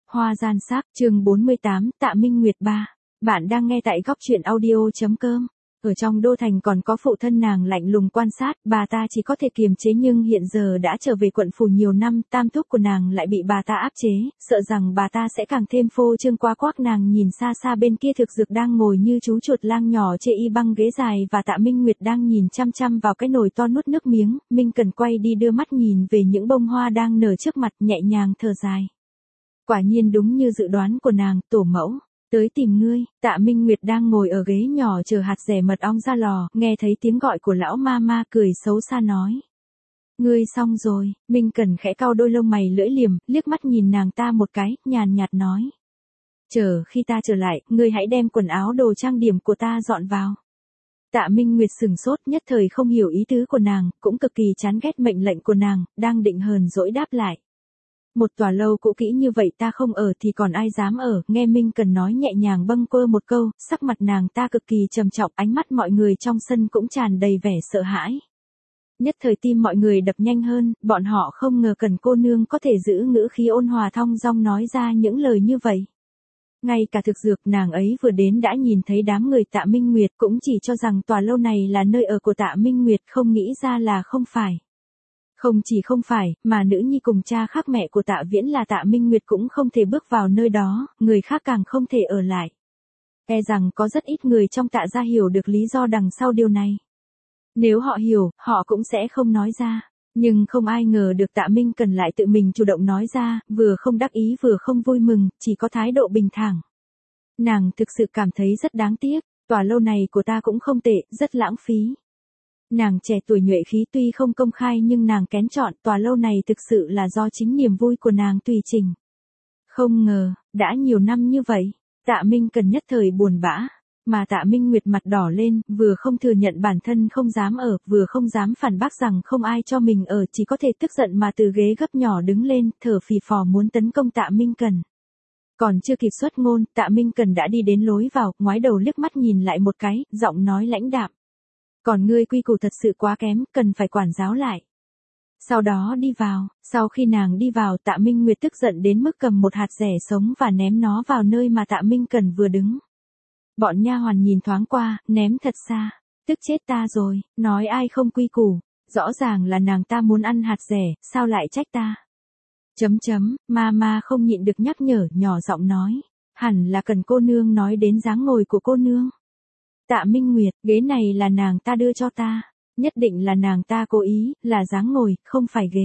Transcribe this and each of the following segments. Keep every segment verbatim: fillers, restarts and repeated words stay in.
Hoa gian sắc, chương bốn mươi tám, Tạ Minh Nguyệt ba. Bạn đang nghe tại góc truyện audio chấm com. Ở trong đô thành còn có phụ thân nàng lạnh lùng quan sát, bà ta chỉ có thể kiềm chế nhưng hiện giờ đã trở về quận phủ nhiều năm, tam thúc của nàng lại bị bà ta áp chế, sợ rằng bà ta sẽ càng thêm phô trương quá quắc. Nàng nhìn xa xa bên kia Thực Dược đang ngồi như chú chuột lang nhỏ chê y băng ghế dài và Tạ Minh Nguyệt đang nhìn chăm chăm vào cái nồi to nuốt nước miếng. Minh Cần quay đi đưa mắt nhìn về những bông hoa đang nở trước mặt, nhẹ nhàng thở dài. Quả nhiên đúng như dự đoán của nàng, tổ mẫu tới tìm ngươi. Tạ Minh Nguyệt đang ngồi ở ghế nhỏ chờ hạt dẻ mật ong ra lò, nghe thấy tiếng gọi của lão ma ma, cười xấu xa nói: Ngươi xong rồi. Minh Cần khẽ cau đôi lông mày lưỡi liềm, liếc mắt nhìn nàng ta một cái, nhàn nhạt nói: Chờ khi ta trở lại, ngươi hãy đem quần áo đồ trang điểm của ta dọn vào. Tạ Minh Nguyệt sừng sốt, nhất thời không hiểu ý tứ của nàng, cũng cực kỳ chán ghét mệnh lệnh của nàng, đang định hờn dỗi đáp lại: Một tòa lâu cũ kỹ như vậy ta không ở thì còn ai dám ở. Nghe Minh Cần nói nhẹ nhàng bâng quơ một câu, sắc mặt nàng ta cực kỳ trầm trọng, ánh mắt mọi người trong sân cũng tràn đầy vẻ sợ hãi. Nhất thời tim mọi người đập nhanh hơn, bọn họ không ngờ Cần cô nương có thể giữ ngữ khí ôn hòa thong dong nói ra những lời như vậy. Ngay cả Thực Dược, nàng ấy vừa đến đã nhìn thấy đám người Tạ Minh Nguyệt, cũng chỉ cho rằng tòa lâu này là nơi ở của Tạ Minh Nguyệt, không nghĩ ra là không phải. Không chỉ không phải, mà nữ nhi cùng cha khác mẹ của Tạ Viễn là Tạ Minh Nguyệt cũng không thể bước vào nơi đó, người khác càng không thể ở lại. E rằng có rất ít người trong Tạ gia hiểu được lý do đằng sau điều này. Nếu họ hiểu, họ cũng sẽ không nói ra. Nhưng không ai ngờ được Tạ Minh Cần lại tự mình chủ động nói ra, vừa không đắc ý vừa không vui mừng, chỉ có thái độ bình thản. Nàng thực sự cảm thấy rất đáng tiếc, tòa lâu này của ta cũng không tệ, rất lãng phí. Nàng trẻ tuổi nhuệ khí tuy không công khai nhưng nàng kén chọn, tòa lâu này thực sự là do chính niềm vui của nàng tùy chỉnh. Không ngờ, đã nhiều năm như vậy, Tạ Minh Cần nhất thời buồn bã, mà Tạ Minh Nguyệt mặt đỏ lên, vừa không thừa nhận bản thân không dám ở, vừa không dám phản bác rằng không ai cho mình ở, chỉ có thể tức giận mà từ ghế gấp nhỏ đứng lên, thở phì phò muốn tấn công Tạ Minh Cần. Còn chưa kịp xuất ngôn, Tạ Minh Cần đã đi đến lối vào, ngoái đầu liếc mắt nhìn lại một cái, giọng nói lãnh đạm: Còn ngươi quy củ thật sự quá kém, cần phải quản giáo lại. Sau đó đi vào, sau khi nàng đi vào, Tạ Minh Nguyệt tức giận đến mức cầm một hạt dẻ sống và ném nó vào nơi mà Tạ Minh Cần vừa đứng. Bọn nha hoàn nhìn thoáng qua, ném thật xa. Tức chết ta rồi, nói ai không quy củ, rõ ràng là nàng ta muốn ăn hạt dẻ, sao lại trách ta? Chấm chấm, ma ma không nhịn được nhắc nhở, nhỏ giọng nói: Hẳn là Cần cô nương nói đến dáng ngồi của cô nương. Tạ Minh Nguyệt, ghế này là nàng ta đưa cho ta. Nhất định là nàng ta cố ý, là dáng ngồi, không phải ghế.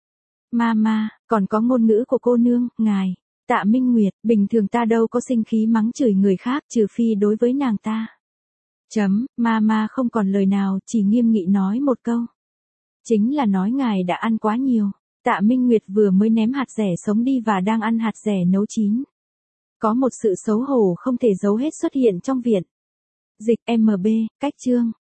Mama, còn có ngôn ngữ của cô nương, ngài. Tạ Minh Nguyệt, bình thường ta đâu có sinh khí mắng chửi người khác, trừ phi đối với nàng ta. Chấm, Mama không còn lời nào, chỉ nghiêm nghị nói một câu. Chính là nói ngài đã ăn quá nhiều. Tạ Minh Nguyệt vừa mới ném hạt dẻ sống đi và đang ăn hạt dẻ nấu chín. Có một sự xấu hổ không thể giấu hết xuất hiện trong viện. Dịch em bê, cách chương.